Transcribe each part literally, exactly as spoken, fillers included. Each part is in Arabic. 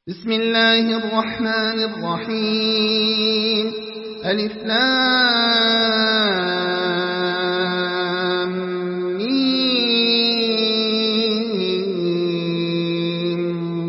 بسم الله الرحمن الرحيم ألف لام ميم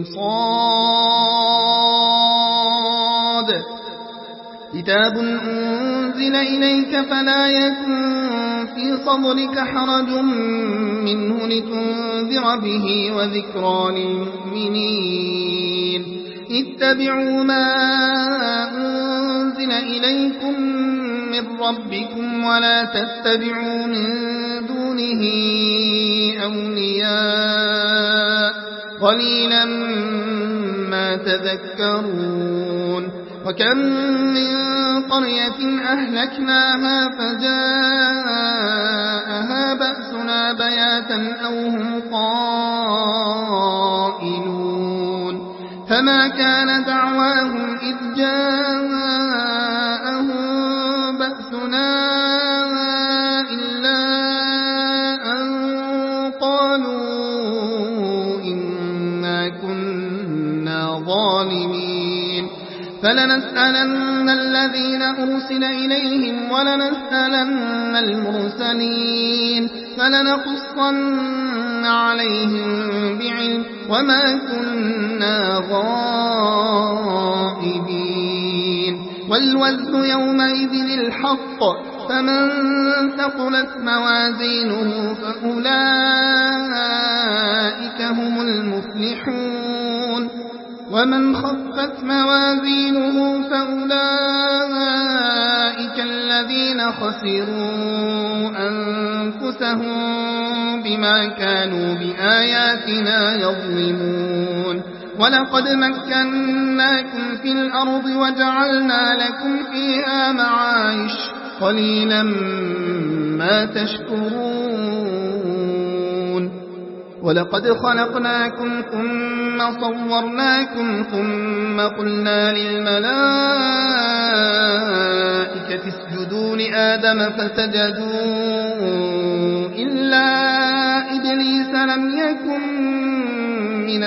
صاد كتاب أنزل إليك فلا يكن في صدرك حرج منه لتنذر به وذكرى للمؤمنين اتبعوا ما أنزل إليكم من ربكم ولا تتبعوا من دونه أولياء قليلا ما تذكرون وكم من قرية أهلكناها فجاءها بأسنا بياتا أو هم قائلون فما كان دعواهم إذ جاءهم بأسنا إلا أن قالوا إنا كنا ظالمين فلنسألن الذين أرسل إليهم ولنسألن المرسلين فلنقصن عليهم بعلم وما كنا غائبين والوزن يومئذ الحق فمن ثقلت موازينه فأولئك هم المفلحون ومن خفت موازينه فأولئك الذين خسروا أنفسهم بما كانوا بآياتنا يظلمون ولقد مكناكم في الأرض وجعلنا لكم فيها معايش قليلا ما تشكرون ولقد خلقناكم ثم صورناكم ثم قلنا للملائكة اسجدوا لآدم فسجدوا إلا إبليس لم يكن من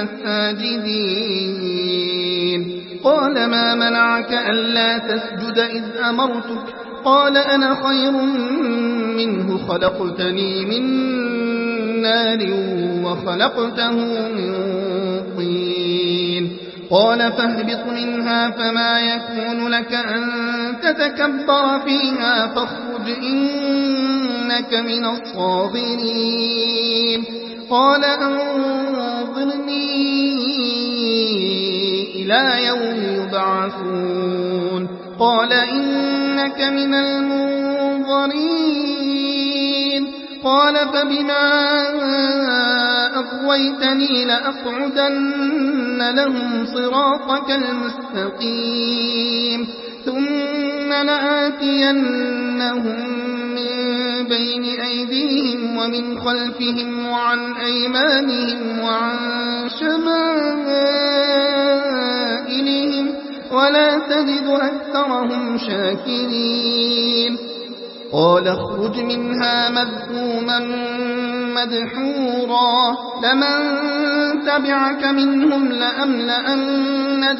الساجدين قال ما منعك ألا تسجد إذ أمرتك قال أنا خير منه خلقتني من نار وخلقته من طين قال فاهبط منها فما يكون لك أن تتكبر فيها فاخرج إنك من الصاغرين قال أنظرني إلى يوم يبعثون قال إنك من المنظرين قال فبما أغويتني لأقعدن لهم صراطك المستقيم ثم لآتينهم من بين أيديهم ومن خلفهم وعن أيمانهم وعن شمائلهم ولا تجد أكثرهم شاكرين قال اخرج منها مذءوما مدحورا لمن تبعك منهم لأملأن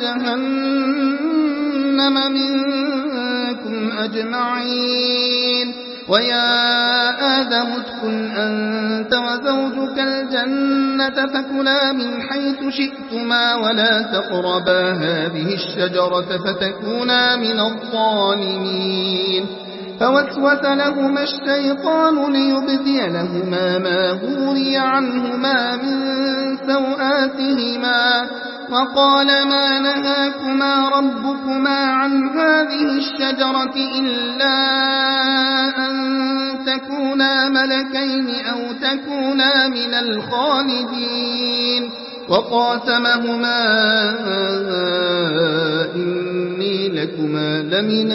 جهنم منكم أجمعين ويا آدم ادخل أنت وزوجك الجنة فكلا من حيث شئتما ولا تقربا هذه الشجرة فتكونا من الظالمين فوسوس لهما الشيطان ليبدي لهما ما غوري عنهما من سوآتهما وقال ما نهاكما ربكما عن هذه الشجرة إلا أن تكونا ملكين أو تكونا من الخالدين وقاسمهما إني لكما لمن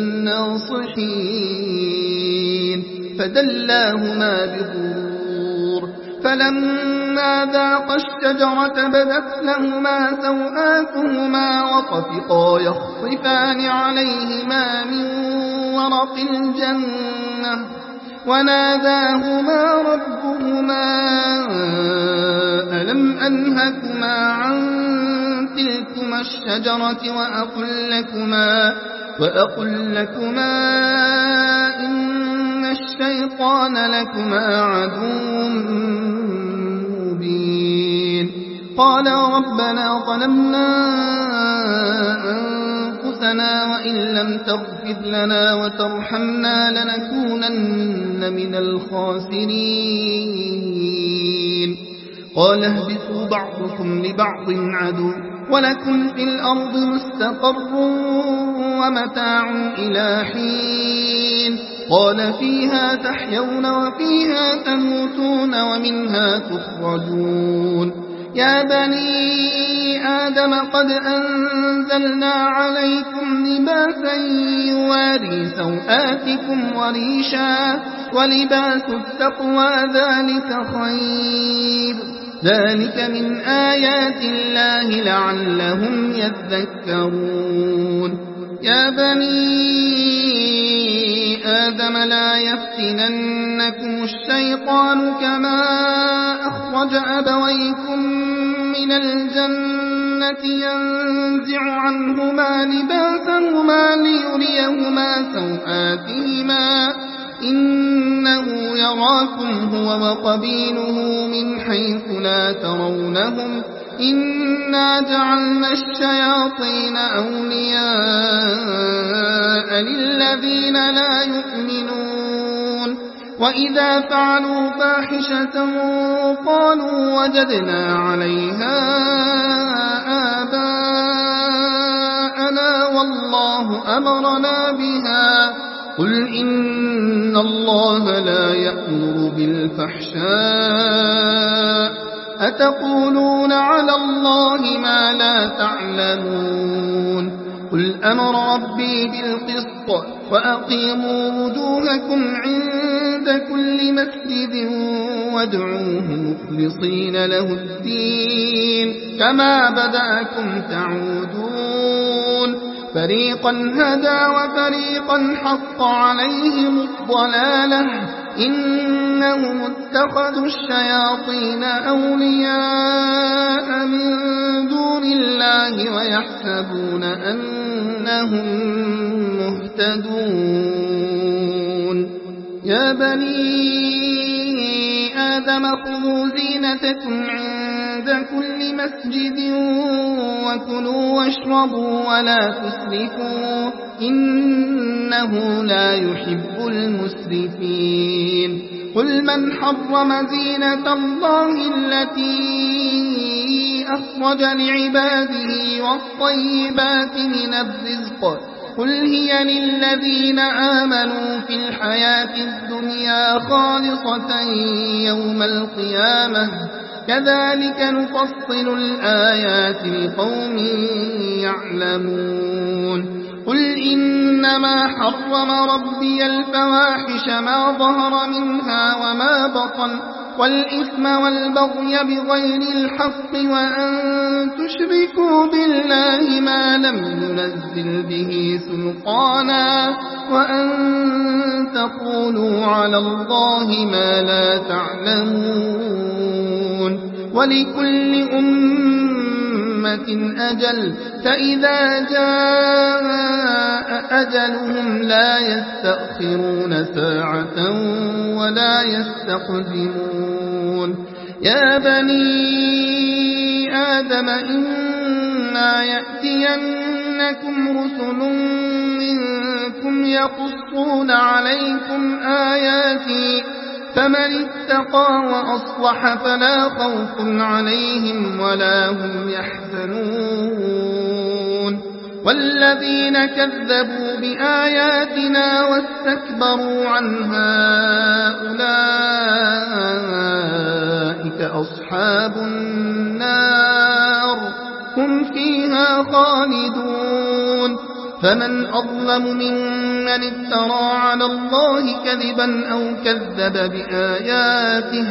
الناصحين فدلاهما بغرور فلما ذاقا الشجرة بدت لهما سوآتهما وطفقا يخصفان عليهما من ورق الجنة وناداهما ربهما ألم أنهكما عن تلكما الشجرة وأقل لكما, وأقل لكما إن الشيطان لكما عدو مبين. قال ربنا ظلمنا أنفسنا وإن لم تغفر لنا وترحمنا لنكونن من الخاسرين. قال اهبطوا بعضكم لبعض عدو ولكم في الأرض مستقر ومتاع إلى حين. قال فيها تحيون وفيها تموتون ومنها تخرجون. يا بني آدم قد أنزلنا عليكم لباسا يواري سوآتكم وريشا ولباس التقوى ذلك خير. ذلك من آيات الله لعلهم يذكرون. يا بني آدم لا يفتننكم الشيطان كما أخرج أبويكم من الجنة ينزع عنهما لباسهما ليريهما سوآتهما إنه يراكم هو وقبيله من حيث لا ترونهم إنا جعلنا الشياطين أولياء للذين لا يؤمنون. وإذا فعلوا فاحشة قالوا وجدنا عليها آباءنا والله أمرنا بها. قل إن الله لا يأمر بالفحشاء أتقولون على الله ما لا تعلمون. قل أمر ربي بالقسط وأقيموا وجوهكم عند كل مسجد وادعوه مخلصين له الدين كما بدأكم تعودون. فريقا هدى وفريقا حق عليهم الضلالة إنهم اتخذوا الشياطين أولياء من دون الله ويحسبون أنهم مهتدون. يا بني آدم خذوا زينتكم عند كل مسجد وكلوا واشربوا ولا تسرفوا إنه لا يحب المسرفين. قل من حرم زينة الله التي أخرج لعباده والطيبات من الرزق قل هي للذين آمنوا في الحياة الدنيا خالصة يوم القيامة كذلك نفصل الآيات لقوم يعلمون. قل إنما حرم ربي الفواحش ما ظهر منها وما بطن والإثم والبغي بغير الحق وأن تشركوا بالله ما لم ينزل به سلطانا وأن تقولوا على الله ما لا تعلمون. ولكل أمة أجل فإذا جاء أجلهم لا يستأخرون ساعة ولا يستقدمون. يا بني آدم إما يأتينكم رسل منكم يقصون عليكم آياتي فمن اتقى وأصلح فلا خوف عليهم ولا هم يحزنون. والذين كذبوا بآياتنا واستكبروا عنها أولئك أصحاب النار هم فيها خالدون. فمن أظلم ممن افترى على الله كذبا أو كذب بآياته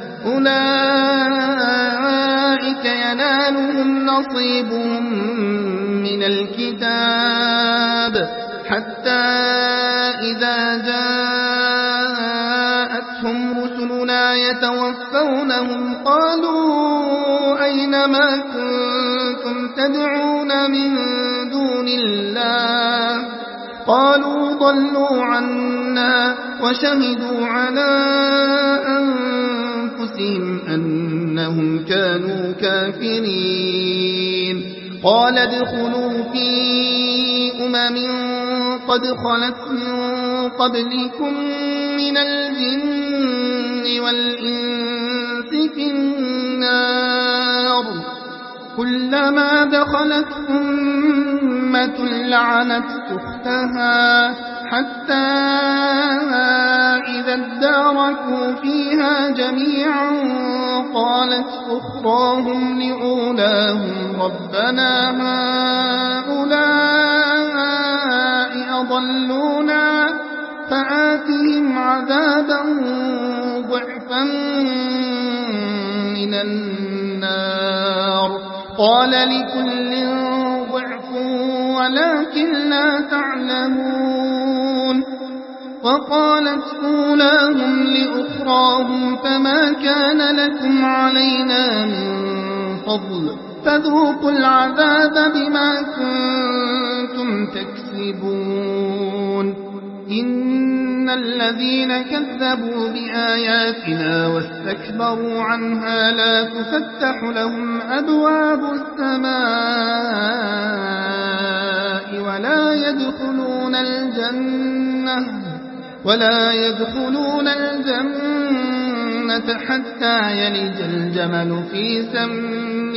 أولئك ينالهم نصيبهم من الكتاب حتى إذا جاءتهم رسلنا يتوفونهم قالوا أين ما كنتم كنتم تدعون من دون الله قالوا ضلوا عنا وشهدوا على أنفسهم أنهم كانوا كافرين قال ادخلوا في أمم قد خلت من قبلكم من الجن والإنس في النار كلما دخلت أمة لعنت أختها حتى إذا اداركوا فيها جميعا قالت أخراهم لأولاهم ربنا هؤلاء أضلونا فآتهم عذابا ضعفا من النار قال لكل ضعف ولكن لا تعلمون وقالت أولاهم لأخراهم فما كان لكم علينا من فضل فذوقوا العذاب بما كنتم تكسبون إن الذين كذبوا بآياتنا واستكبروا عنها لا تفتح لهم أبواب السماء ولا يدخلون الجنة ولا يدخلون الجنة حتى يلج الجمل في سم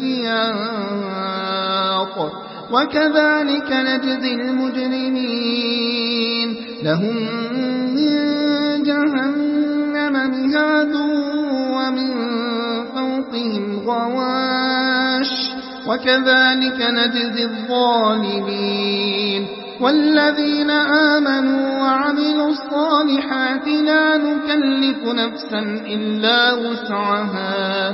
الخياط وكذلك نجزي المجرمين لهم من جهنم مهاد ومن فوقهم غواش وكذلك نجزي الظالمين والذين آمنوا وعملوا الصالحات لا نكلف نفسا إلا وسعها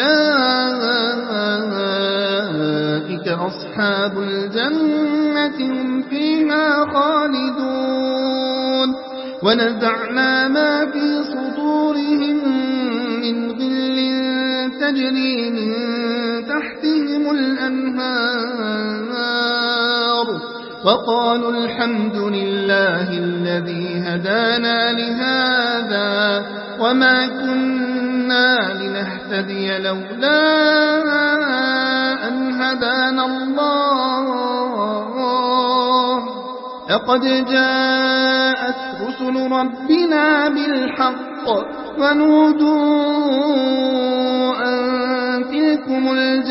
أولئك أصحاب الجنة هم فيها خالدون ونزعنا ما في صدورهم من غل تجري من تحتهم الأنهار وقالوا الحمد لله الذي هدانا لهذا وما كنا لنهتدي لولا أن هدانا الله لقد جاءت رسل ربنا بالحق ونودوا أن تلكم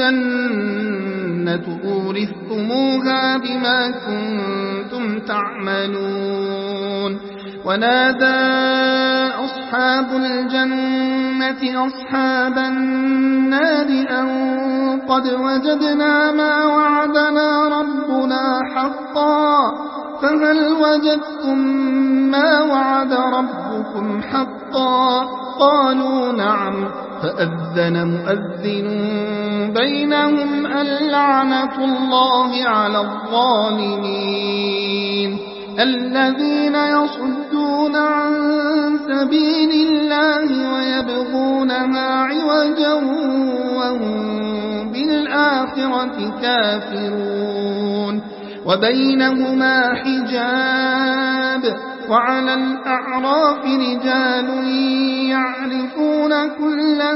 الجنة أورثتموها بما كنتم تعملون ونادى أصحاب الجنة أصحاب النار أن قد وجدنا ما وعدنا ربنا حقا فهل وجدتم ما وعد ربكم حقا قالوا نعم فأذن مؤذن بينهم اللعنة الله على الظالمين الذين يصدون عن سبيل الله ويبغونها عوجا وهم بالآخرة كافرون وبينهما حجاب وعلى الأعراف رجال يعرفون كلا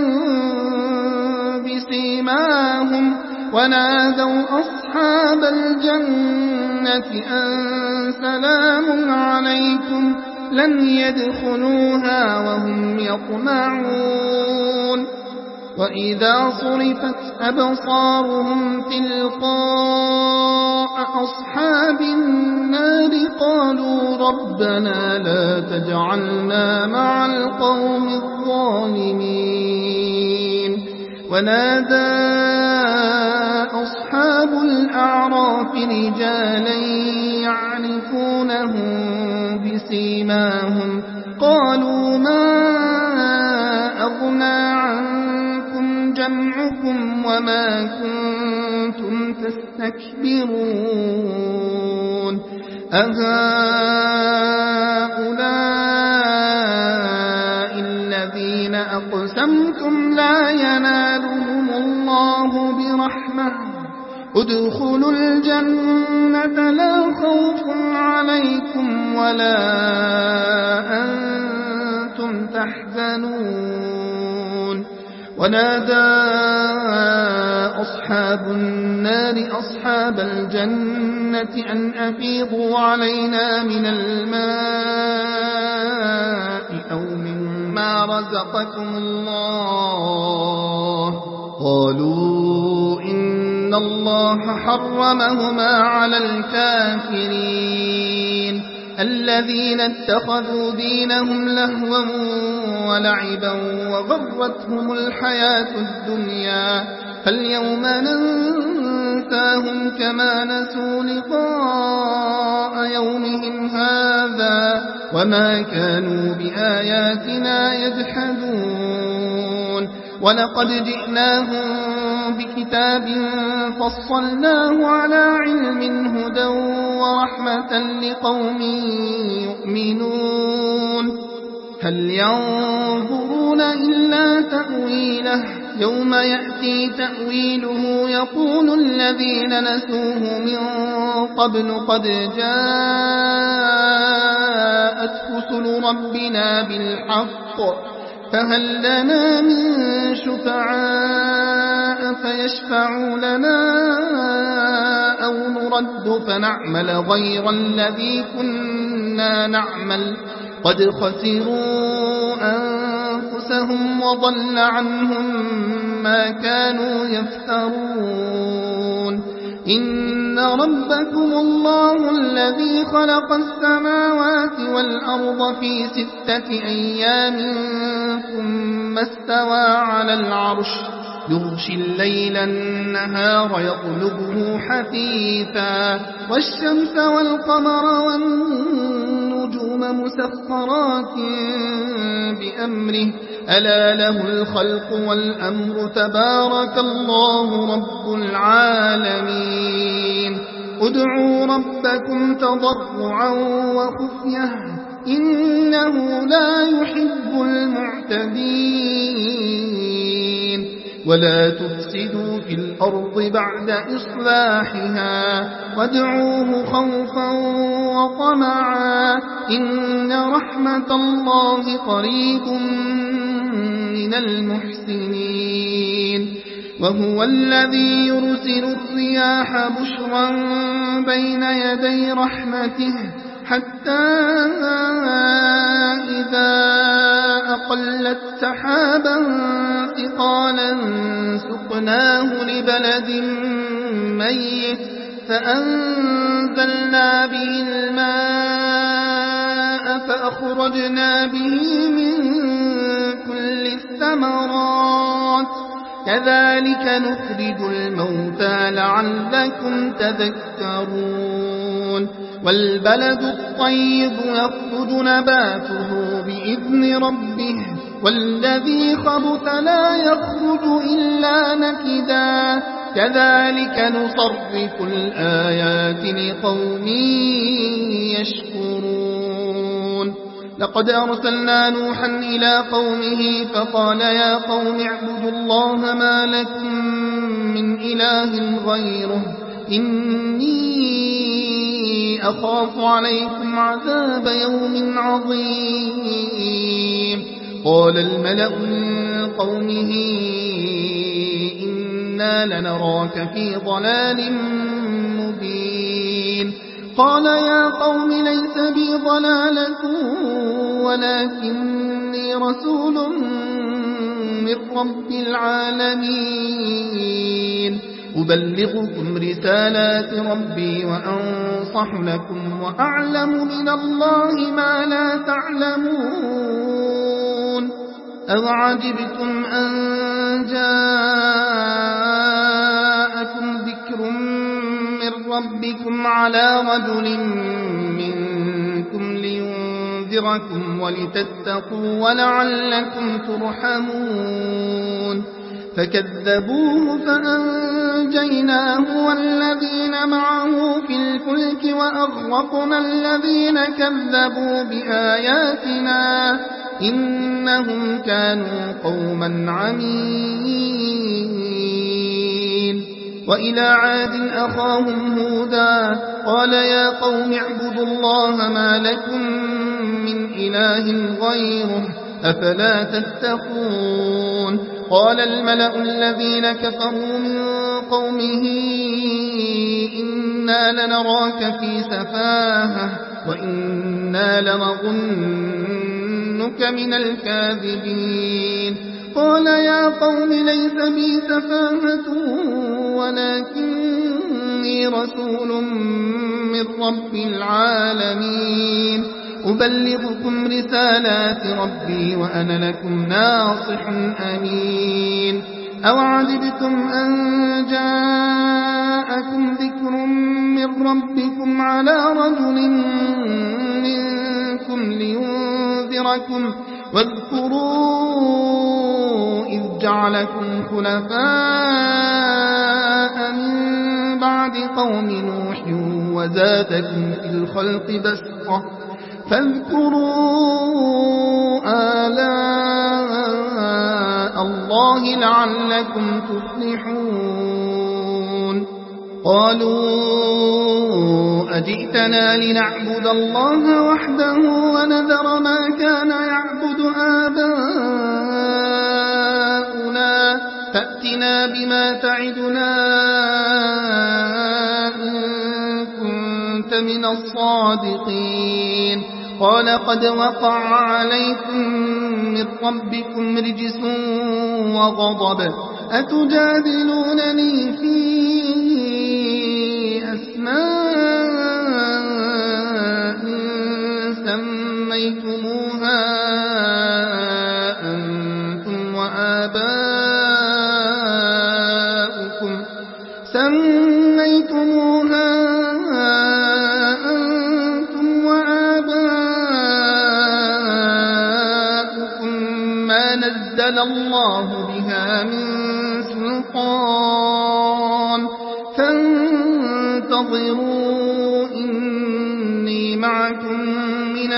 بسيماهم ونادوا أصحاب الجنة أن سلام عليكم لن يدخلوها وهم يطمعون وإذا صرفت أبصارهم تلقاء أصحاب النار قالوا ربنا لا تجعلنا مع القوم الظالمين ونادى أصحاب الأعراف رجالا يعرفونهم بسيماهم قالوا ما أغنى عنكم جمعكم وما كنتم تستكبرون أهؤلاء الذين أقسمتم لا ينالهم الله برحمة رحمة ادخلوا الجنة لا خوف عليكم ولا أنتم تحزنون ونادى أصحاب النار أصحاب الجنة أن أفيضوا علينا من الماء أو مما رزقكم الله قالوا إن الله حرمهما على الكافرين الذين اتخذوا دينهم لهوا ولعبا وغرتهم الحياة الدنيا فاليوم ننساهم كما نسوا لقاء يومهم هذا وما كانوا بآياتنا يجحدون ولقد جئناهم بكتاب فصلناه على علم هدى ورحمة لقوم يؤمنون هل ينظرون إلا تأويله يوم يأتي تأويله يقول الذين نسوه من قبل قد جاءت رسل ربنا بالحق فهل لنا من شفعاء فيشفعوا لنا أو نرد فنعمل غير الذي كنا نعمل قد خسروا أنفسهم وضل عنهم ما كانوا يفترون إن ربكم الله الذي خلق السماوات والأرض في ستة أيام ثم استوى على العرش يغشي الليل النهار يطلبه حثيثا والشمس والقمر والنجوم مسخرات بأمره ألا له الخلق والأمر تبارك الله رب العالمين ادعوا ربكم تضرعا وخفية إنه لا يحب المعتدين ولا تفسدوا في الأرض بعد إصلاحها وادعوه خوفا وطمعا إن رحمة الله قريب من المحسنين وهو الذي يرسل الرياح بشرا بين يدي رحمته حتى إذا أقلت سحابا ثقالا سقناه لبلد ميت فأنزلنا به الماء فأخرجنا به من كل الثمرات كذلك نخرج الموتى لعلكم تذكرون والبلد الطيب يخرج نباته بإذن ربه والذي خبث لا يخرج إلا نكدا كذلك نصرف الآيات لقوم يشكرون لقد أرسلنا نوحا إلى قومه فقال يا قوم اعبدوا الله ما لكم من إله غيره إني أخاف عليكم عذاب يوم عظيم قال الملأ من قومه إنا لنراك في ضلال مبين قال يا قوم ليس بي ضلالة ولكني رسول من رب العالمين أبلغكم رسالات ربي وأنصح لكم وأعلم من الله ما لا تعلمون أوعجبتم أن جاءكم ذكر من ربكم على رجل منكم لينذركم ولتتقوا ولعلكم ترحمون فكذبوه فأنجيناه والذين معه في الفلك وأغرقنا الذين كذبوا بآياتنا إنهم كانوا قوما عمين وإلى عاد أخاهم هودا قال يا قوم اعبدوا الله ما لكم من إله غيره أفلا تتقون قال الملأ الذين كفروا من قومه إنا لنراك في سفاهة وإنا لنظنك من الكاذبين قال يا قوم ليس بي سفاهة ولكني رسول من رب العالمين أبلغكم رسالات ربي وأنا لكم ناصح أمين أوعجبتم أن جاءكم ذكر من ربكم على رجل منكم لينذركم واذكروا إذ جعلكم خلفاء من بعد قوم نوح وزادكم في الخلق بسطة فاذكروا آلاء الله لعلكم تفلحون قالوا أجئتنا لنعبد الله وحده ونذر ما كان يعبد آباؤنا فأتنا بما تعدنا إن كنت من الصادقين قال قد وقع عليكم من ربكم رجس وغضب أتجادلونني في أسماء سميتموها أنتم وآباؤكم سميتموها أنتم وآباؤكم ما نزل الله بها من سلطان فانتظروا إني معكم من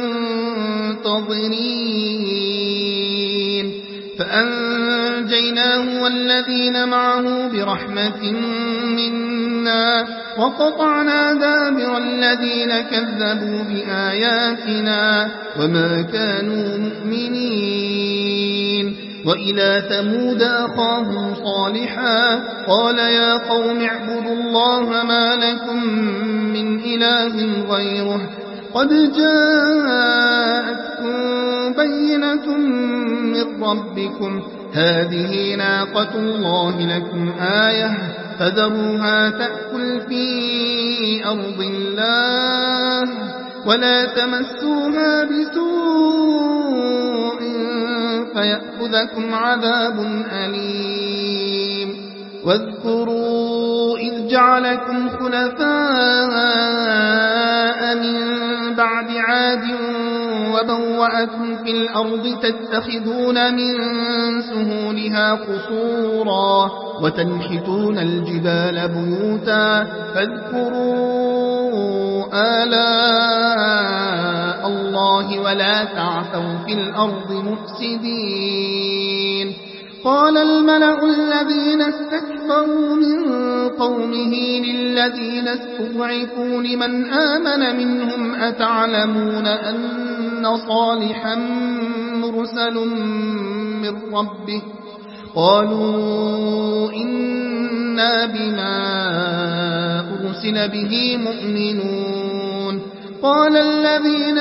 المنتظرين فأنجيناه والذين معه برحمة منا وقطعنا دابر الذين كذبوا بآياتنا وما كانوا مؤمنين وإلى ثمود أخاهم صالحا قال يا قوم اعبدوا الله ما لكم من إله غيره قد جاءتكم بينة من ربكم هذه ناقة الله لكم آية فذروها تأكل في أرض الله ولا تمسوها بسوء فيأخذكم عذاب أليم واذكروا إذ جعلكم خلفاء من بعد عاد وبوأكم في الأرض تتخذون من سهولها قصورا وتنحتون الجبال بيوتا فاذكروا آلاء الله ولا تعثوا في الأرض مفسدين قال الملأ الذين استكبروا من قومه للذين استضعفوا لمن آمن منهم أتعلمون أن صالحا مرسل من ربه قالوا إنا بما أرسل به مؤمنون قال الذين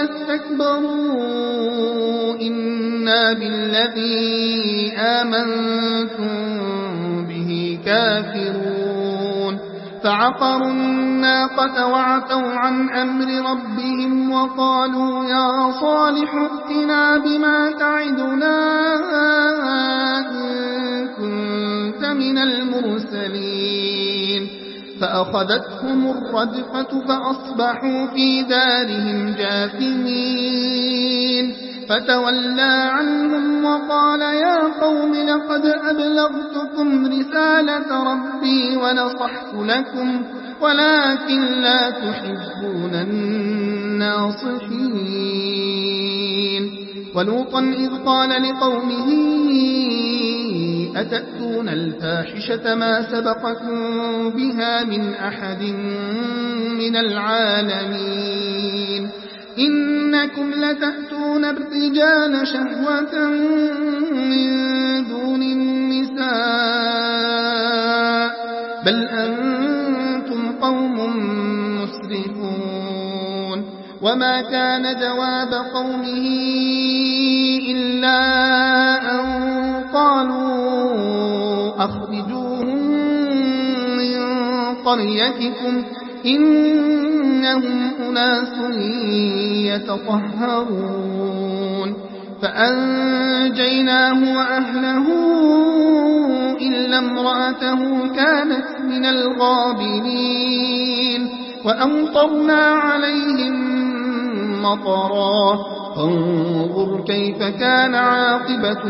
استكبروا إنا بالذي آمنتم به كافرون فعقروا الناقة وعتوا عن أمر ربهم وقالوا يا صالح ائتنا بما تعدنا إن كنت من المرسلين فأخذتهم الرجفة فأصبحوا في دارهم جاثمين فتولى عنهم وقال يا قوم لقد أبلغتكم رسالة ربي ونصحت لكم ولكن لا تحبون الناصحين ولوطا إذ قال لقومه أتأتون الفاحشة ما سبقكم بها من أحد من العالمين إنكم لتأتون الرجال شهوة من دون النساء بل أنتم قوم مسرفون وما كان جواب قومه إلا أن قالوا أخرجوهم من قريتكم إنهم أناس يتطهرون فأنجيناه وأهله إلا امرأته كانت من الغابرين وأمطرنا عليهم مطرا فانظر كيف كان عاقبة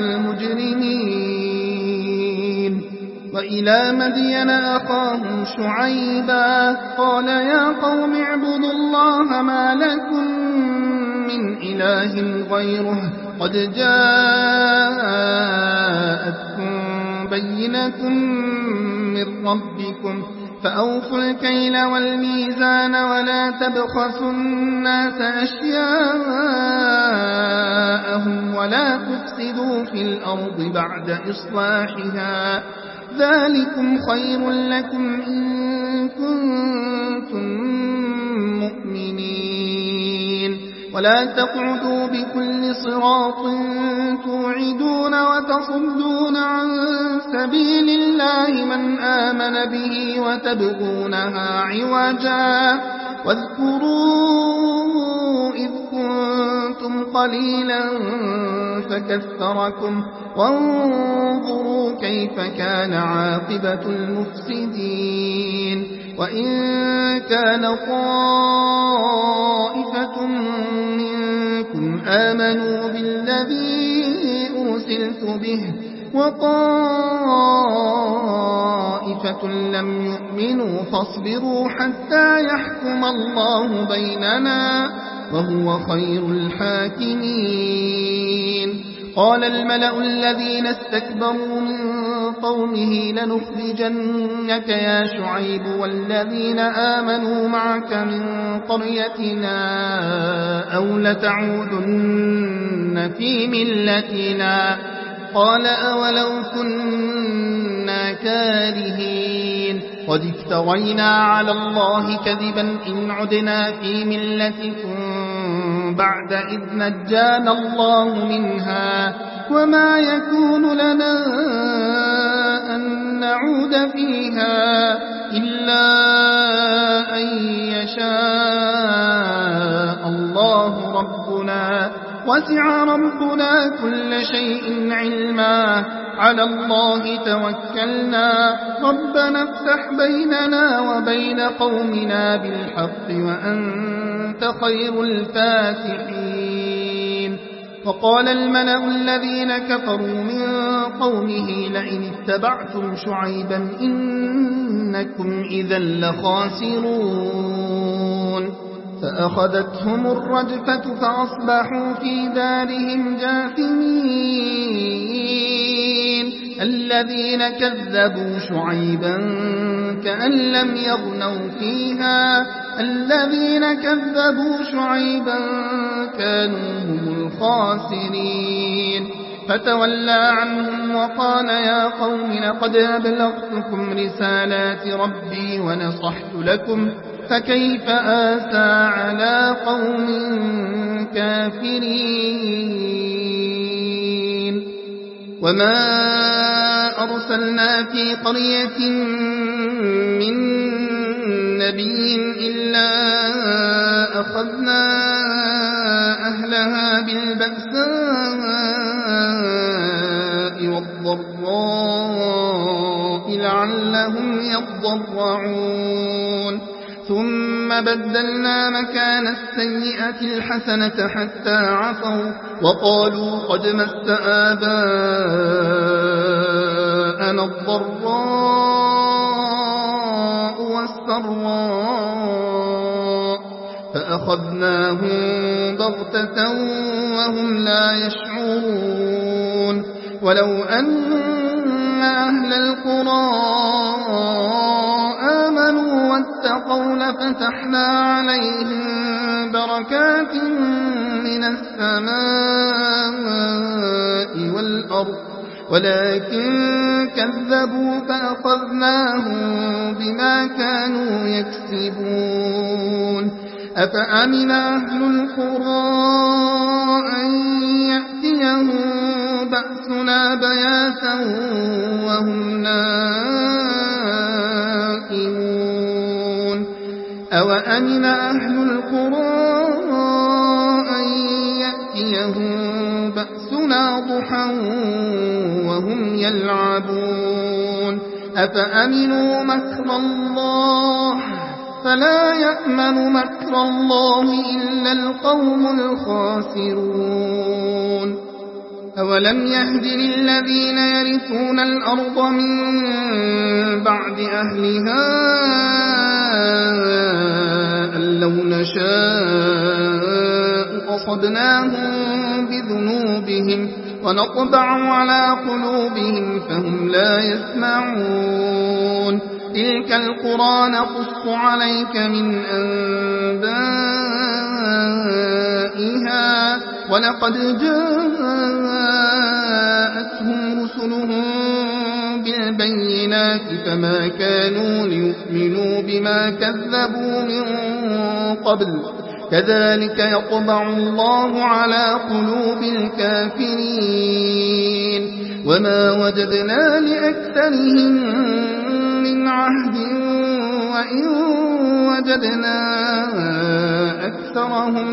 المجرمين وإلى مدين أخاهم شعيبا قال يا قوم اعبدوا الله ما لكم من إله غيره قد جاءتكم بينة من ربكم فأوفوا الكيل والميزان ولا تبخسوا الناس أشياءهم ولا تفسدوا في الأرض بعد إصلاحها ذلكم خير لكم إن كنتم مؤمنين ولا تقعدوا بكل صراط توعدون وتصدون عن سبيل الله من آمن به وتبغونها عوجا واذكروا إذ كنتم قليلا فكثركم وانظروا كيف كان عاقبة المفسدين وإن كان طائفة منكم آمنوا بالذي أرسلت به وطائفة لم يؤمنوا فاصبروا حتى يحكم الله بيننا وهو خير الحاكمين قال الملأ الذين استكبروا من قومه لنخرجنك يا شعيب والذين آمنوا معك من قريتنا أو لتعودن في ملتنا قال أولو كنا كارهين قد افترينا على الله كذبا إن عدنا في ملتكم بعد إذ نجانا الله منها وما يكون لنا أن نعود فيها إلا أن يشاء الله ربنا وسع ربنا كل شيء علما على الله توكلنا ربنا افتح بيننا وبين قومنا بالحق وأنت خير الفاتحين وقال الملأ الذين كفروا من قومه لئن اتبعتم شعيبا إنكم إذا لخاسرون فأخذتهم الرجفة فأصبحوا في دارهم جاثمين الذين كذبوا شعيبا كأن لم يغنوا فيها الذين كذبوا شعيبا كانوا هم الخاسرين فتولى عنهم وقال يا قوم لقد أبلغتكم رسالات ربي ونصحت لكم فكيف آسى على قوم كافرين وما أرسلنا في قرية من نبي إلا أخذنا أهلها بالبأساء والضراء لعلهم يضرعون ثم بدلنا مكان السيئة الحسنة حتى عفوا وقالوا قد مس آباءنا الضراء والسراء فأخذناهم بغتة وهم لا يشعرون ولو أن أهل القرى آمنوا واتقوا لفتحنا عليهم بركات من السماء والأرض ولكن كذبوا فأخذناهم بما كانوا يكسبون أفأمن أهل القرى أن يأتيهم بأسنا بياتا وهم نائمون أوأمن أهل القرى أن يأتيهم بأسنا ضحى وهم يلعبون أفأمنوا مكر الله فلا يأمن مكر الله إلا القوم الخاسرون أولم يهد للذين يرثون الأرض من بعد أهلها أن لو نشاء أصبناهم بذنوبهم ونطبع على قلوبهم فهم لا يسمعون تلك القرى نقص عليك من أنبائها ولقد جاءتهم رسلهم بالبينات فما كانوا ليؤمنوا بما كذبوا من قبل كذلك يطبع الله على قلوب الكافرين وما وجدنا لأكثرهم من عهد وإن وجدنا أكثرهم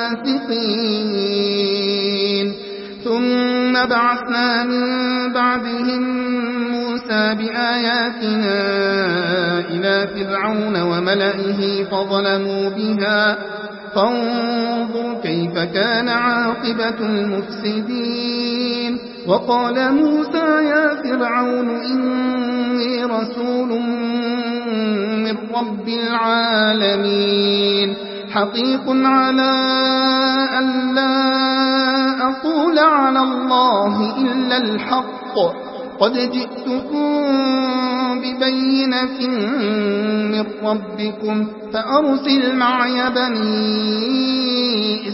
لفاسقين ثم بعثنا من بعدهم موسى بآياتنا إلى فرعون وملئه فظلموا بها فانظر كيف كان عاقبة المفسدين وقال موسى يا فرعون إني رسول من رب العالمين حقيق على أن لا أقول على الله إلا الحق قد جئتكم ببينة من ربكم فأرسل معي بني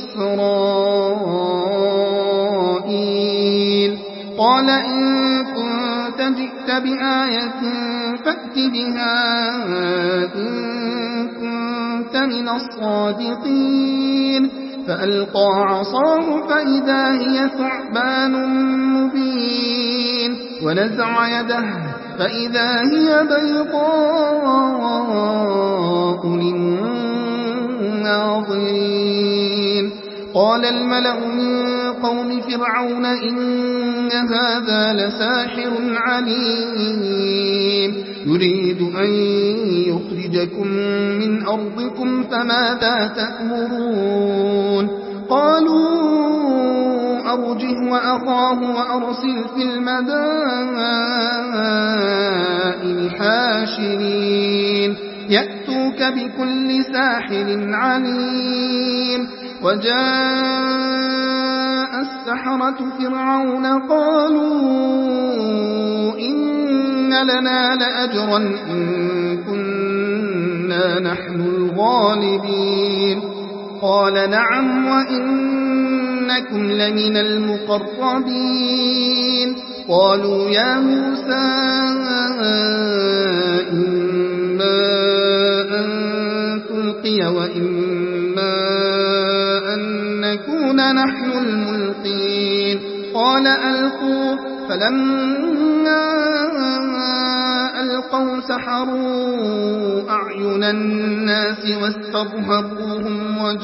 إسرائيل قال إن كنت جئت بآية فأت بها إن كنت من الصادقين فألقى عصاه فإذا هي ثعبان مبين ونزع يده فإذا هي بيضاء للناظرين قال الملأ من قوم فرعون إن هذا لساحر عليم يريد أن يخرجكم من أرضكم فماذا تأمرون قالوا أرجه وأخاه وأرسل في المدائن حاشرين يأتوك بكل ساحر عليم وجاء السحرة فرعون قالوا إن لنا لأجرا إن كنا نحن الغالبين قال نعم وإنكم لمن المقربين قالوا يا موسى إما أن تلقي وإما أن نكون نحن الملقين قال ألقوا فلما ألقوا سحروا أعين الناس واسترهبوهم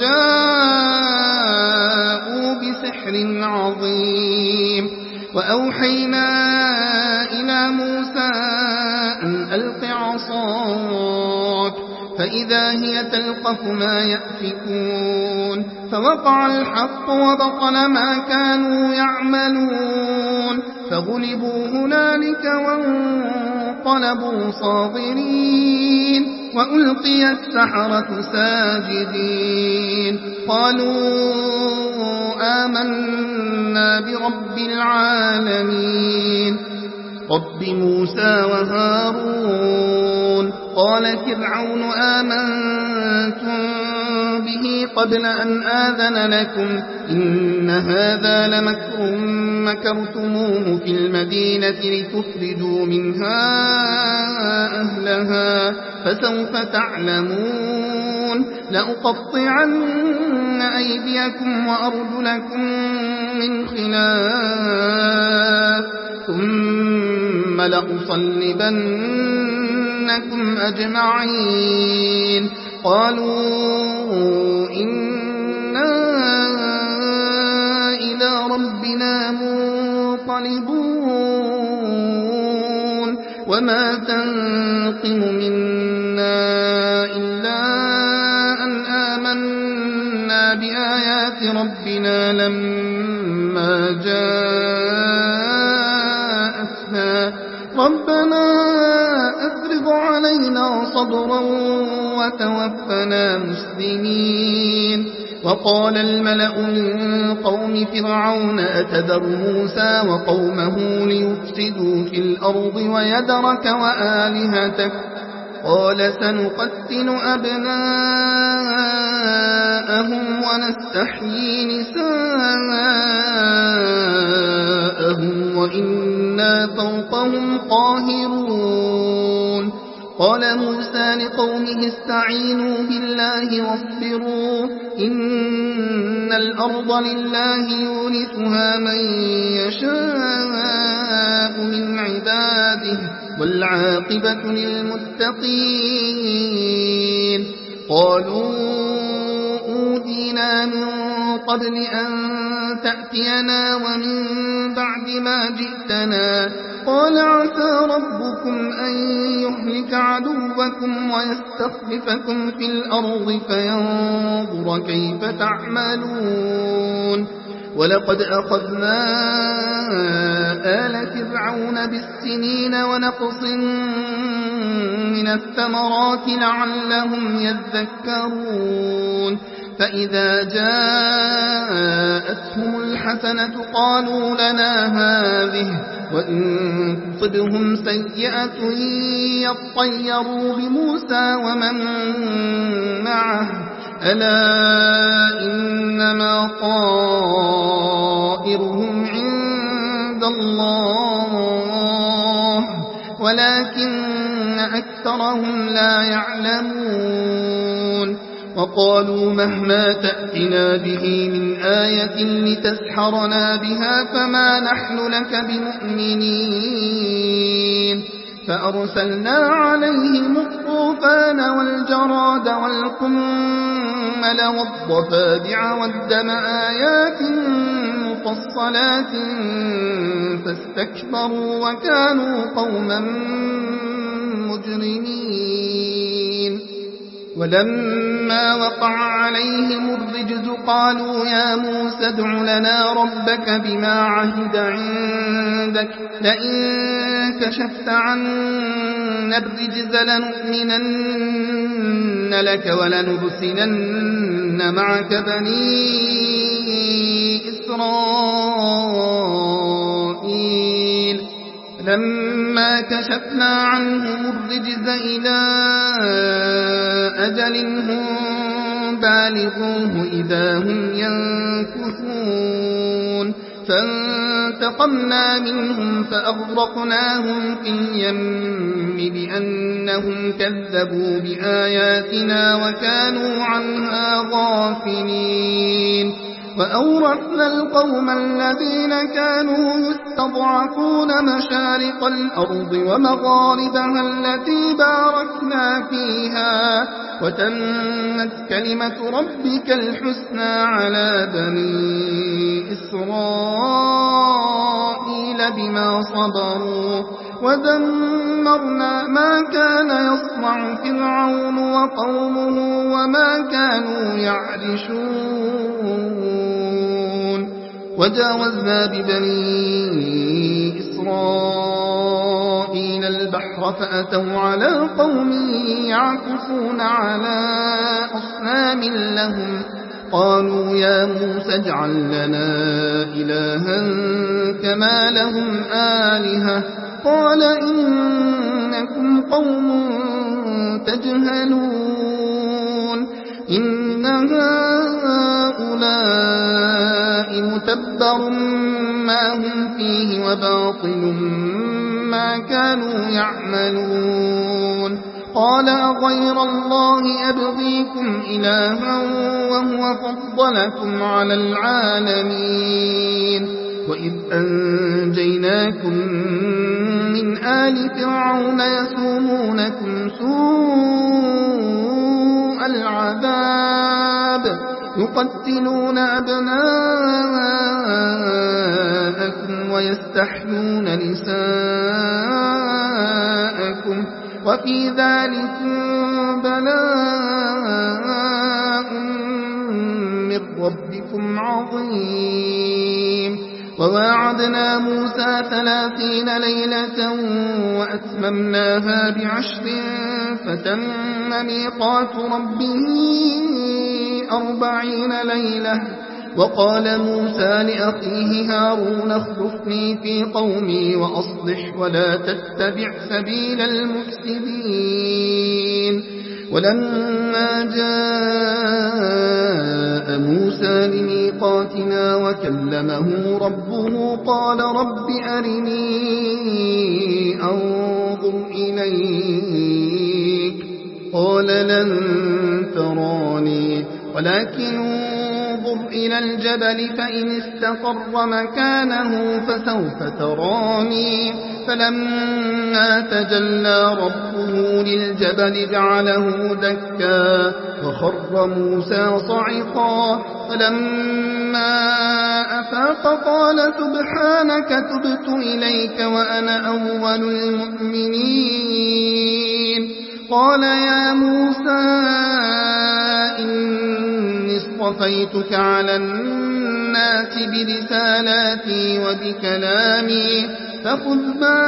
وجاءوا بسحر عظيم وأوحينا إلى موسى أن ألق عصاك فإذا هي تلقف ما يأفكون فوقع الحق وبطل ما كانوا يعملون فغلبوا هنالك وانقلبوا صاغرين وألقي السحرة ساجدين قالوا آمنا برب العالمين رب موسى وهارون قال فرعون آمنتم به قبل أن آذن لكم إن هذا لمكر مكرتموه في المدينة لتخرجوا منها أهلها فسوف تعلمون لأقطعن أيديكم وأرجلكم من خلاف ثم لأصلبنكم أجمعين قالوا إنا إلى ربنا منقلبون وما تنقم منا إلا أن آمنا بآيات ربنا لما جاءتنا ربنا أفرغ علينا صبرا وتوفنا مسلمين وقال الملأ من قوم فرعون أتذر موسى وقومه ليفسدوا في الأرض ويذرك وآلهتك قال سنقتل أبناءهم ونستحيي نساءهم وإنا فوقهم قاهرون قال موسى لقومه استعينوا بالله واصبروا إن الأرض لله يورثها من يشاء من عباده والعاقبة للمتقين قالوا أوذينا من قبل أن تأتينا ومن بعد ما جئتنا قال عسى ربكم أن يهلك عدوكم ويستخلفكم في الأرض فينظر كيف تعملون ولقد أخذنا آل فرعون بالسنين ونقص من الثمرات لعلهم يذكرون فإذا جاءتهم الحسنة قالوا لنا هذه وإن تصبهم سيئة يطيروا بموسى ومن معه ألا إنما طائرهم عند الله ولكن أكثرهم لا يعلمون وقالوا مهما تأتنا به من آية لتسحرنا بها فما نحن لك بمؤمنين فأرسلنا عليهم الطوفان والجراد والقمل والضفادع والدم آيات مفصلات فاستكبروا وكانوا قوما مجرمين ولما وقع عليهم الرجز قالوا يا موسى ادع لنا ربك بما عهد عندك لئن كشفت عنا الرجز لنؤمنن لك ولنرسلن معك بني إسرائيل لما كشفنا عنهم الرجز إلى أجل هم بالغوه إذا هم ينكثون فانتقمنا منهم فأغرقناهم في اليم بأنهم كذبوا بآياتنا وكانوا عنها غافلين وأورثنا القوم الذين كانوا يستضعفون مشارق الأرض ومغاربها التي باركنا فيها وتمت كلمة ربك الحسنى على بني إسرائيل بما صبروا ودمرنا ما كان يصنع فرعون وقومه وما كانوا يعرشون وجاوزنا ببني إسرائيل البحر فأتوا على قوم يعكفون على أصنام لهم قالوا يا موسى اجعل لنا إلها كما لهم آلهة قال إنكم قوم تجهلون إن هؤلاء متبر ما هم فيه وباطل ما كانوا يعملون قال أغير الله أبغيكم إلها وهو فضلكم على العالمين وإذ أنجيناكم من آل فرعون يسومونكم سوء العذاب يقتلون أبناءكم ويستحيون نساءكم وفي ذلك بلاء من ربكم عظيم وواعدنا موسى ثلاثين ليلة وأتممناها بعشر فتم ميقات ربه أربعين ليلة وقال موسى لأخيه هارون اخلفني في قومي وأصلح ولا تتبع سبيل المفسدين ولما جاء موسى لميقاتنا وكلمه ربه قال رب أرني أنظر إليك قال لن تراني ولكن انظر إلى الجبل فإن استقر مكانه فسوف تراني فلما تجلى ربه للجبل جعله دكا وخر موسى صعقا فلما أفاق قال سبحانك تبت إليك وأنا أول المؤمنين قال يا موسى إني اصطفيتك على الناس برسالاتي وبكلامي فخذ ما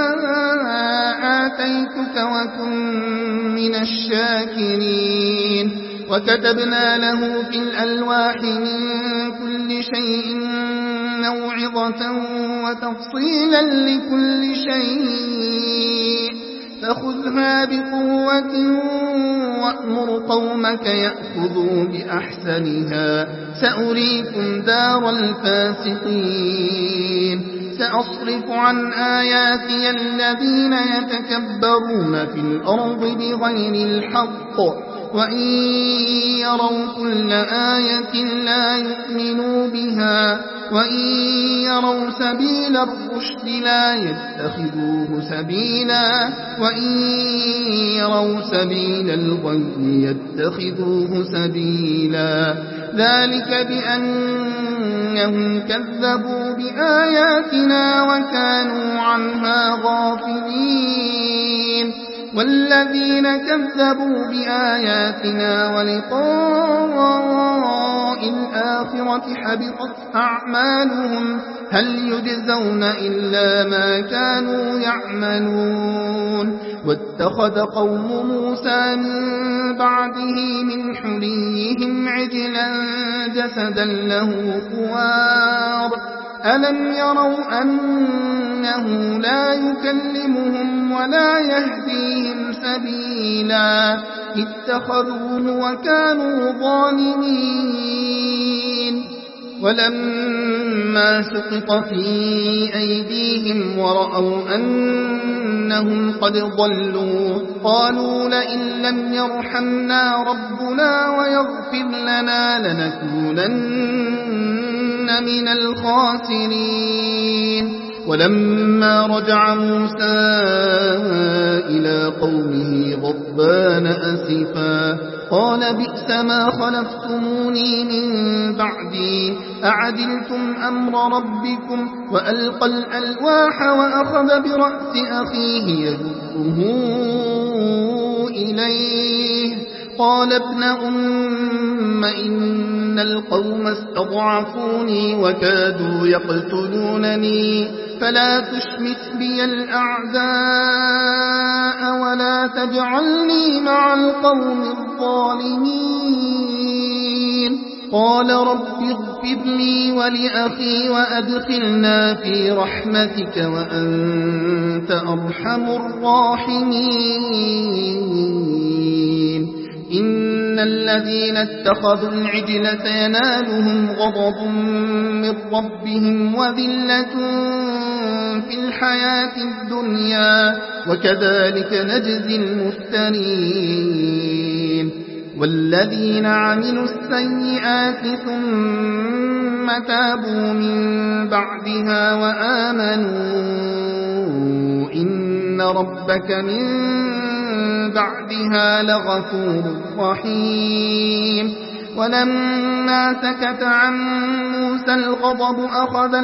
آتيتك وكن من الشاكرين وكتبنا له في الألواح من كل شيء موعظة وتفصيلا لكل شيء فخذها بقوة وأمر قومك يأخذوا بأحسنها سأريكم دار الفاسقين سأصرف عن آياتي الذين يتكبرون في الأرض بغير الحق وإن يروا كل آية لا يؤمنوا بها وإن يروا سبيل الرشد لا يتخذوه سبيلا وإن يروا سبيل الغي يتخذوه سبيلا ذلك بأنهم كذبوا بآياتنا وكانوا عنها غافلين والذين كذبوا بآياتنا ولقاء الآخرة حبطت أعمالهم هل يجزون إلا ما كانوا يعملون واتخذ قوم موسى من بعده من حليهم عجلا جسدا له خوار ألم يروا أنه لا يكلمهم ولا يهديهم سبيلا اتخذوه وكانوا ظالمين ولما سقط في أيديهم ورأوا أنهم قد ضلوا قالوا لئن لم يرحمنا ربنا ويغفر لنا لنكونن من الخاسرين ولما رجع موسى إلى قومه غضبان أسفا قال بئس ما خلفتموني من بعدي أعدلتم أمر ربكم وألقى الألواح وأخذ برأس أخيه يجره إليه قال ابن أم إن القوم استضعفوني وكادوا يقتلونني فلا تشمت بي الأعداء ولا تجعلني مع القوم الظالمين قال رب اغفر لي ولأخي وأدخلنا في رحمتك وأنت أرحم الراحمين إن الذين اتخذوا العجل سينالهم غضب من ربهم وذلة في الحياة الدنيا وكذلك نجزي المفترين والذين عملوا السيئات ثم تابوا من بعدها وآمنوا إن ربك من بعدها لغفور رحيم ولما سكت عن موسى الغضب أخذ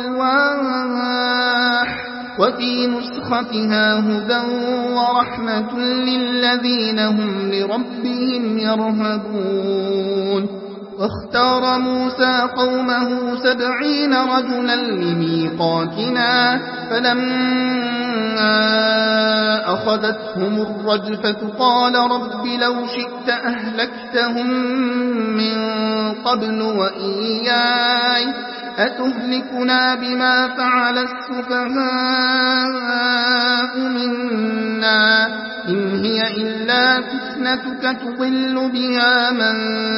الألواح وفي نسختها هدى ورحمة للذين هم لربهم يرهبون واختار موسى قومه سبعين رجلا لميقاتنا فلما أخذتهم الرجفة قال رب لو شئت أهلكتهم من قبل وإياي أتهلكنا بما فعل السفهاء منا إن هي إلا فتنتك تضل بها من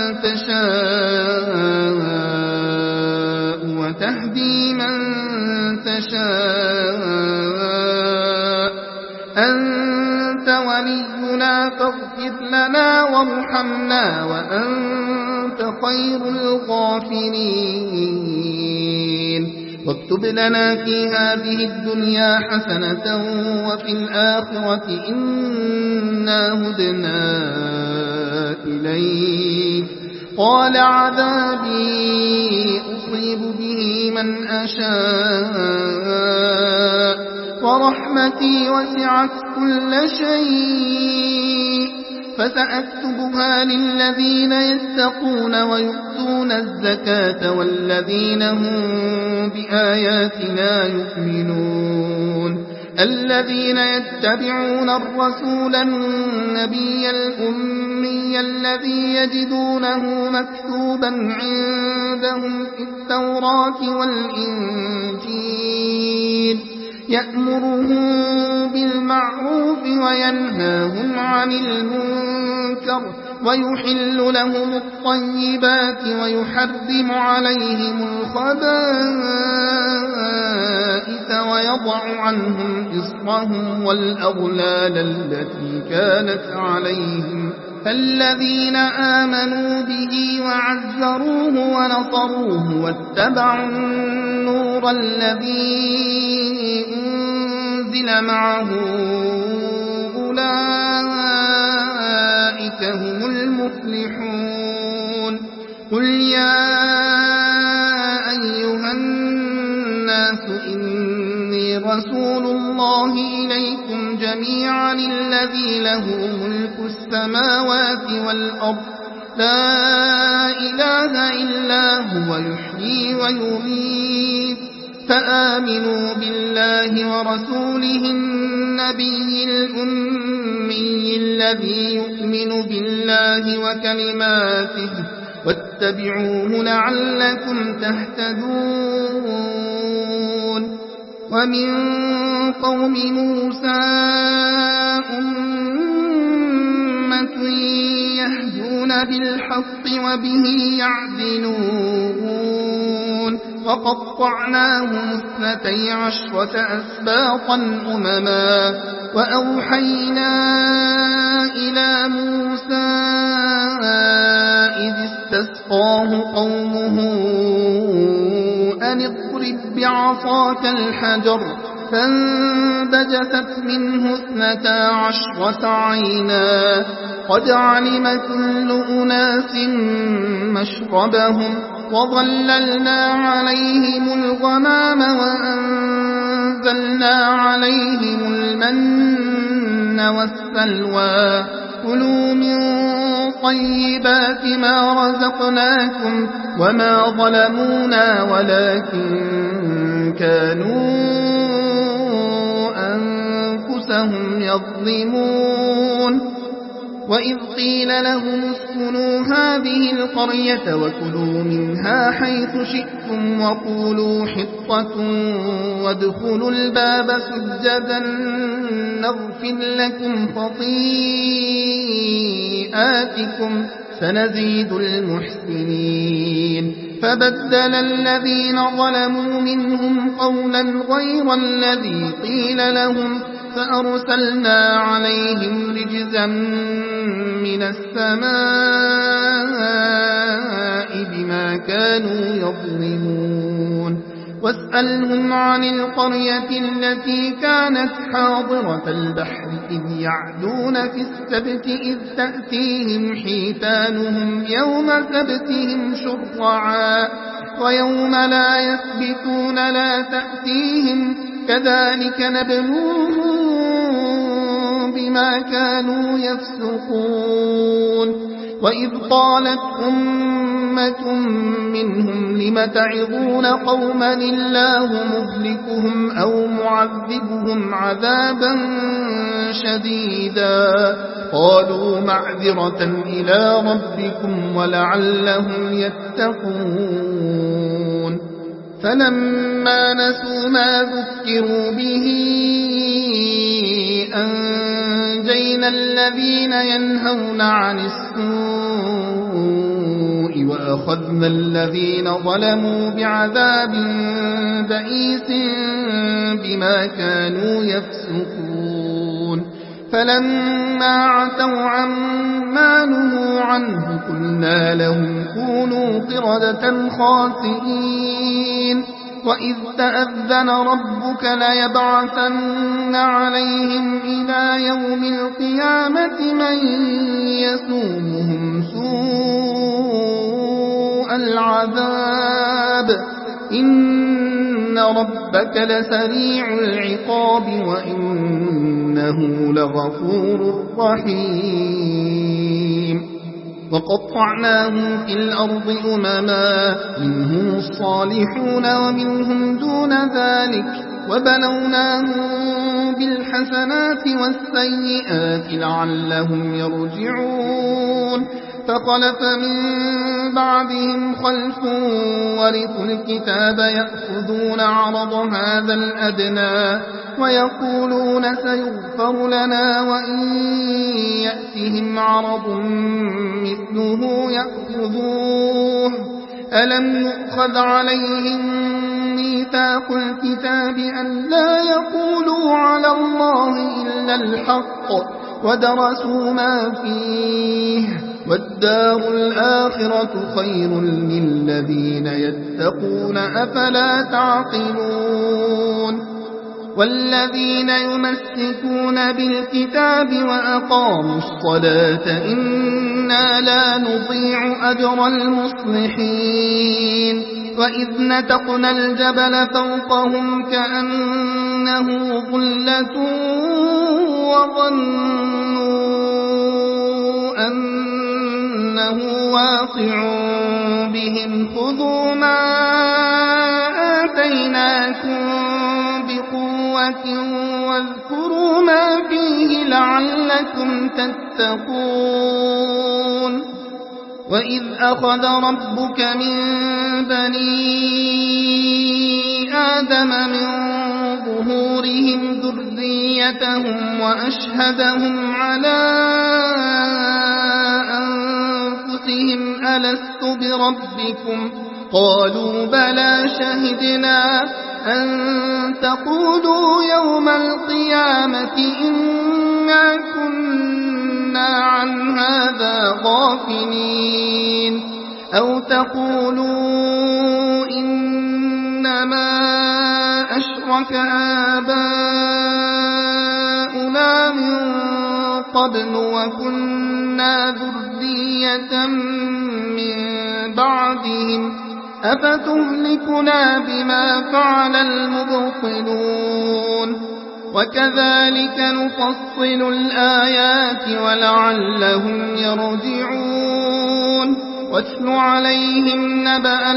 تشاء وتهدي من تشاء أنت ولينا فاغفر لنا وارحمنا وأنت خير الغافرين واكتب لنا في هذه الدنيا حسنة وفي الآخرة إنا هدنا إليك قال عذابي أصيب به من أشاء ورحمتي وسعت كل شيء فسأكتبها للذين يتقون ويؤتون الزكاة والذين هم بآياتنا يؤمنون الذين يتبعون الرسول النبي الأمي الذي يجدونه مكتوبا عندهم في التوراة والإنجيل يأمرهم بالمعروف وينهاهم عن المنكر ويحل لهم الطيبات ويحرم عليهم الخبائث ويضع عنهم إصرهم والأغلال التي كانت عليهم فالذين آمنوا به وعزروه ونصروه واتبعوا النور الذي أنزل معه أولئك هم المفلحون قل يا أيها الناس إني رسول الله إليكم جميعا الذي له ملك السماوات والأرض لا إله إلا هو يحيي ويميت فآمنوا بالله ورسوله النبي الأمي الذي يؤمن بالله وكلماته واتبعوه لعلكم تهتدون ومن قوم موسى أمة يهدون بالحق وبه يعدلون وقطعناهم اثنتي عشرة أسباطا أمما وأوحينا إلى موسى إذ استسقاه قومه أن اضرب بعصاك الحجر فانبجست منه اثنتا عشرة عينا قد علم كل أناس مشربهم وظللنا عليهم الغمام وأنزلنا عليهم المن والسلوى كلوا من طيبات ما رزقناكم وما ظلمونا ولكن كانوا أنفسهم يظلمون وإذ قيل لهم اسكنوا هذه القرية وكلوا منها حيث شئتم وقولوا حطة وادخلوا الباب سجدا نغفر لكم خطيئاتكم سنزيد المحسنين فبدل الذين ظلموا منهم قولا غير الذي قيل لهم فأرسلنا عليهم رجزا من السماء بما كانوا يظلمون واسألهم عن القرية التي كانت حاضرة البحر إذ يعدون في السبت إذ تأتيهم حيتانهم يوم سبتهم شرعا ويوم لا يسبتون لا تأتيهم كذلك نبلوهم بما كانوا يفسقون وإذ قالت أمة منهم لم تعظون قوما الله مهلكهم أو معذبهم عذابا شديدا قالوا معذرة إلى ربكم ولعلهم يتقون فلما نسوا ما ذكروا به أنجينا الذين ينهون عن السوء وأخذنا الذين ظلموا بعذاب بئيس بما كانوا يفسقون فلما عتوا عما نهوا عنه قلنا لهم كونوا قردة خاسئين وإذ تأذن ربك ليبعثن عليهم إلى يوم القيامة من يسومهم سوء العذاب إن ربك لسريع العقاب وإنه لغفور رحيم وقطعناهم في الأرض أمما منهم الصالحون ومنهم دون ذلك وبلوناهم بالحسنات والسيئات لعلهم يرجعون فخلف من بعدهم خلف ورثوا الكتاب يأخذون عرض هذا الأدنى ويقولون سيغفر لنا وإن يأتهم عرض مثله يأخذوه ألم يؤخذ عليهم ميثاق الكتاب أن لا يقولوا على الله إلا الحق ودرسوا ما فيه والدار الآخرة خير للذين يتقون أفلا تعقلون والذين يمسكون بالكتاب وأقاموا الصلاة إنا لا نضيع أجر المصلحين وإذ نتقنا الجبل فوقهم كأنه ظلة وظنوا أنه واقع بهم خذوا ما آتيناكم بقوة واذكروا ما فيه لعلكم تتقون وإذ أخذ ربك من بني آدم من ظهورهم ذريتهم وأشهدهم على أنفسهم ألست بربكم قالوا بلى شهدنا أن تقولوا يوم القيامة إنا كنا عن هذا غافلين أو تقولوا إنما أشرك آباؤنا من قبل وكنا ذرية من بعدهم أفتهلكنا بما فعل المبطلون وكذلك نفصل الآيات ولعلهم يرجعون واتل عليهم نبأ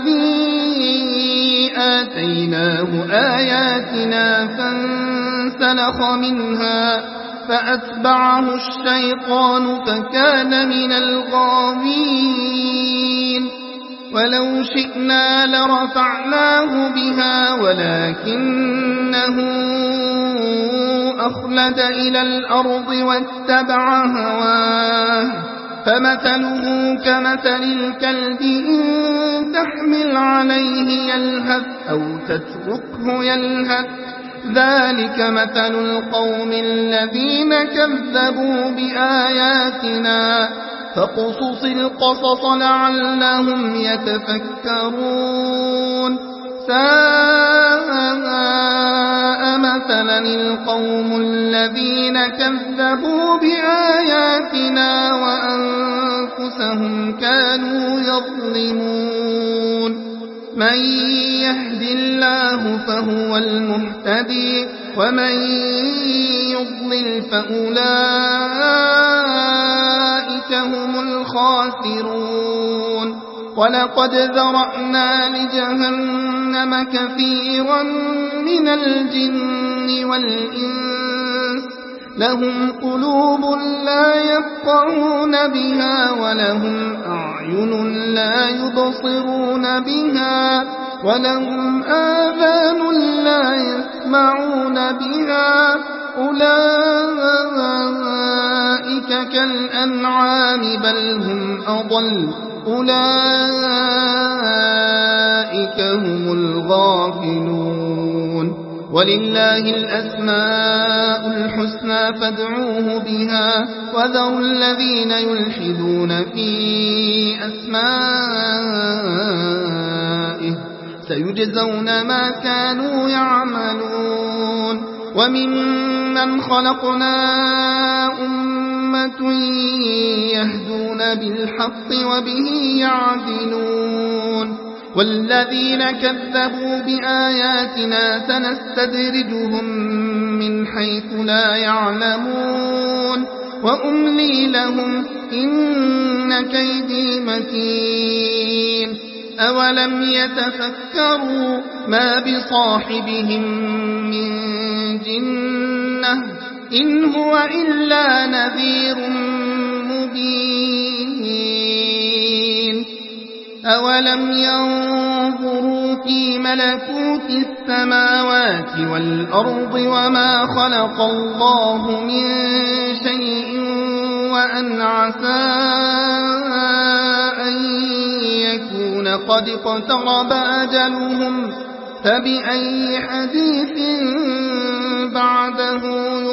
الذي آتيناه آياتنا فانسلخ منها فأتبعه الشيطان فكان من الغاوين ولو شئنا لرفعناه بها ولكنه أخلد إلى الأرض واتبع هواه فمثله كمثل الكلب إن تحمل عليه يلهث أو تتركه يلهث ذلك مثل القوم الذين كذبوا بآياتنا فاقصص القصص لعلهم يتفكرون ساء مثلا القوم الذين كذبوا بآياتنا وأنفسهم كانوا يظلمون من يهد الله فهو المهتدي ومن يضلل فأولئك هم الخاسرون ولقد ذرأنا لجهنم كثيرا من الجن والإنس لهم قلوب لا يفقهون بها ولهم أعين لا يبصرون بها ولهم آذان لا يسمعون بها أولئك كالأنعام بل هم أضل أولئك هم الغافلون ولله الأسماء الحسنى فادعوه بها وذروا الذين يلحدون في أسمائه سيجزون ما كانوا يعملون وممن خلقنا أمة يهدون بالحق وبه يعدلون والذين كذبوا بآياتنا سنستدرجهم من حيث لا يعلمون وأملي لهم إن كيدي متين أولم يتفكروا ما بصاحبهم من جنة إن هو إلا نذير مبين أولم ينظروا في ملكوت السماوات والأرض وما خلق الله من شيء وأن عسى أن يكون قد اقترب أجلهم فبأي حديث بعده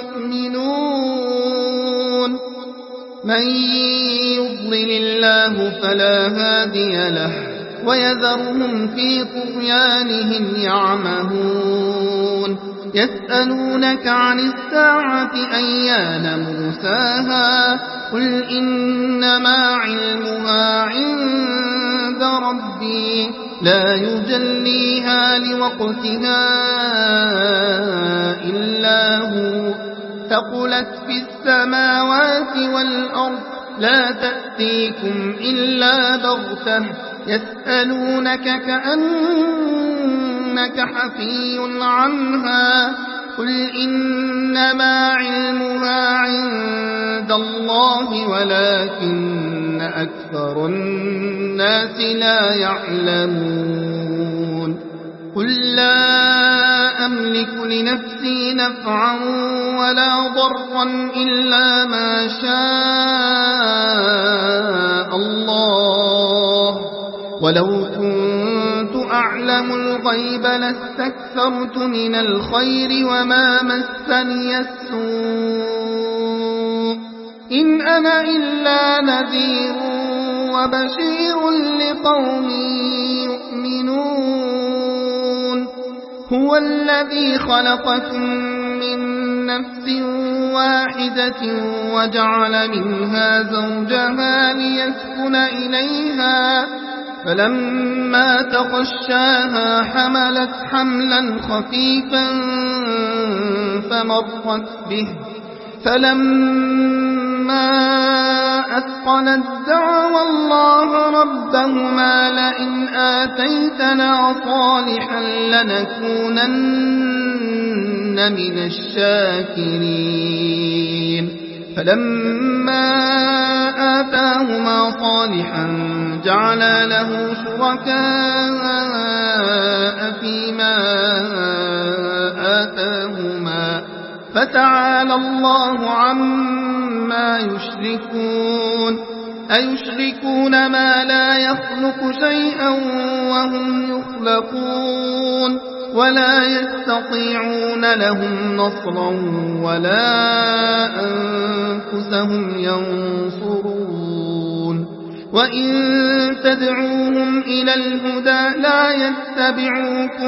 يؤمنون من يضلل الله فلا هادي له ويذرهم في طغيانهم يعمهون يسألونك عن الساعة أيان مرساها قل إنما علمها عند ربي لا يجليها لوقتها إلا هو ثقلت في السماوات والأرض لا تأتيكم إلا بغتة يسألونك كأنك حفي عنها قل إنما علمها عند الله ولكن أكثر الناس لا يعلمون قل لا أملك لنفسي نفعا ولا ضرا إلا ما شاء الله ولو كنت أعلم الغيب لاستكثرت من الخير وما مسني السوء إن أنا إلا نذير وبشير لقوم يؤمنون هو الذي خلقكم من نفس واحدة وجعل منها زوجها ليسكن إليها فلما تغشاها حملت حملا خفيفا فمرت به فلما أثقلت دعوا الله ربهما لئن آتيتنا صالحا لنكونن من الشاكرين فلما آتاهما صالحا جعلا له شركاء فيما آتاهما فتعالى الله عما يشركون أيشركون ما لا يخلق شيئا وهم يخلقون ولا يستطيعون لهم نصرا ولا أنفسهم ينصرون وإن تدعوهم إلى الهدى لا يتبعوكم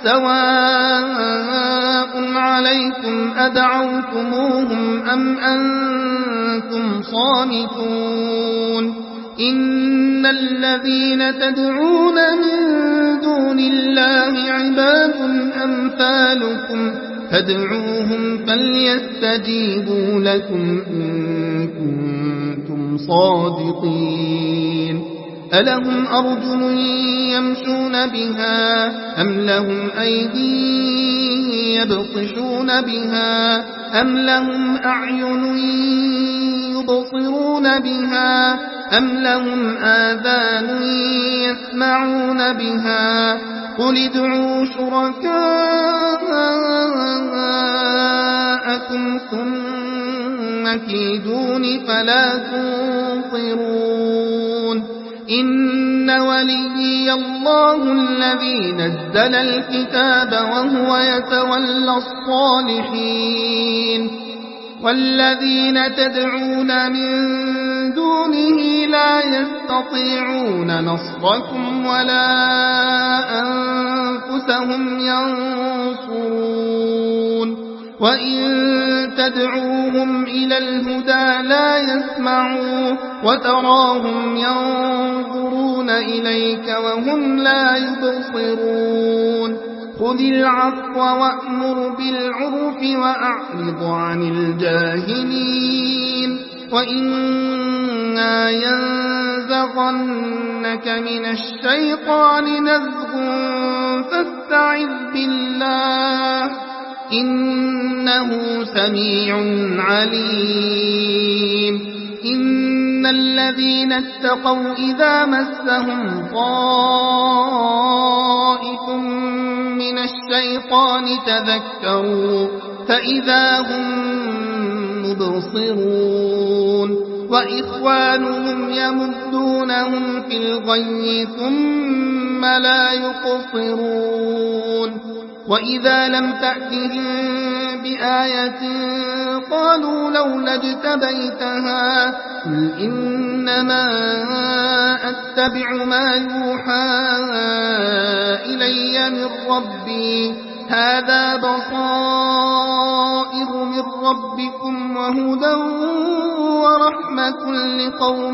سواء عليكم أدعوتموهم أم أنتم صامتون إن الذين تدعون من دون الله عباد أمثالكم فادعوهم فليستجيبوا لكم إن كنتم صادقين ألهم أرجل يمشون بها أم لهم أيدي يبطشون بها أم لهم أعين يبصرون بها أم لهم آذان يسمعون بها قل ادعوا شركاءكم ثم كيدون فلا تنصرون إن وليي الله الذي نزل الكتاب وهو يتولى الصالحين والذين تدعون من دونه لا يستطيعون نصركم ولا أنفسهم ينصرون وإن تدعوهم إلى الهدى لا يسمعوا وتراهم ينظرون إليك وهم لا يبصرون خذ العفو وأمر بالعرف وأعرض عن الجاهلين وإما ينزغنك من الشيطان نزغ فاستعذ بالله إنه سميع عليم إن الذين اتقوا إذا مسهم طائف من الشيطان تذكروا فإذا هم مبصرون وإخوانهم يمدونهم في الغي ثم لا يقصرون وإذا لم تأتهم بآية قالوا لولا اجتبيتها قل إنما أتبع ما يوحى إلي من ربي هذا بصائر من ربكم وهدى ورحمة لقوم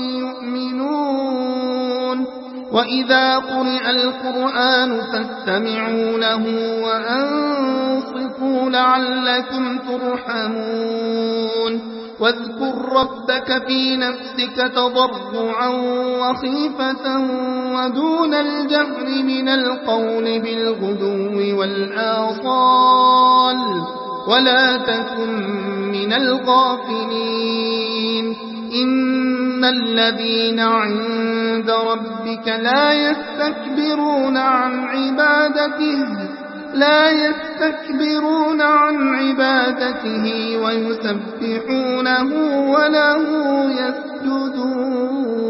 يؤمنون وإذا قرئ القرآن فاستمعوا له وأنصتوا لعلكم ترحمون واذكر ربك في نفسك تضرعا وخيفة ودون الجهر من القول بالغدو والآصال ولا تكن من الغافلين إن الذين عند ربك لا يستكبرون عن عبادته لا يستكبرون عن عبادته ويسبحونه وله يسجدون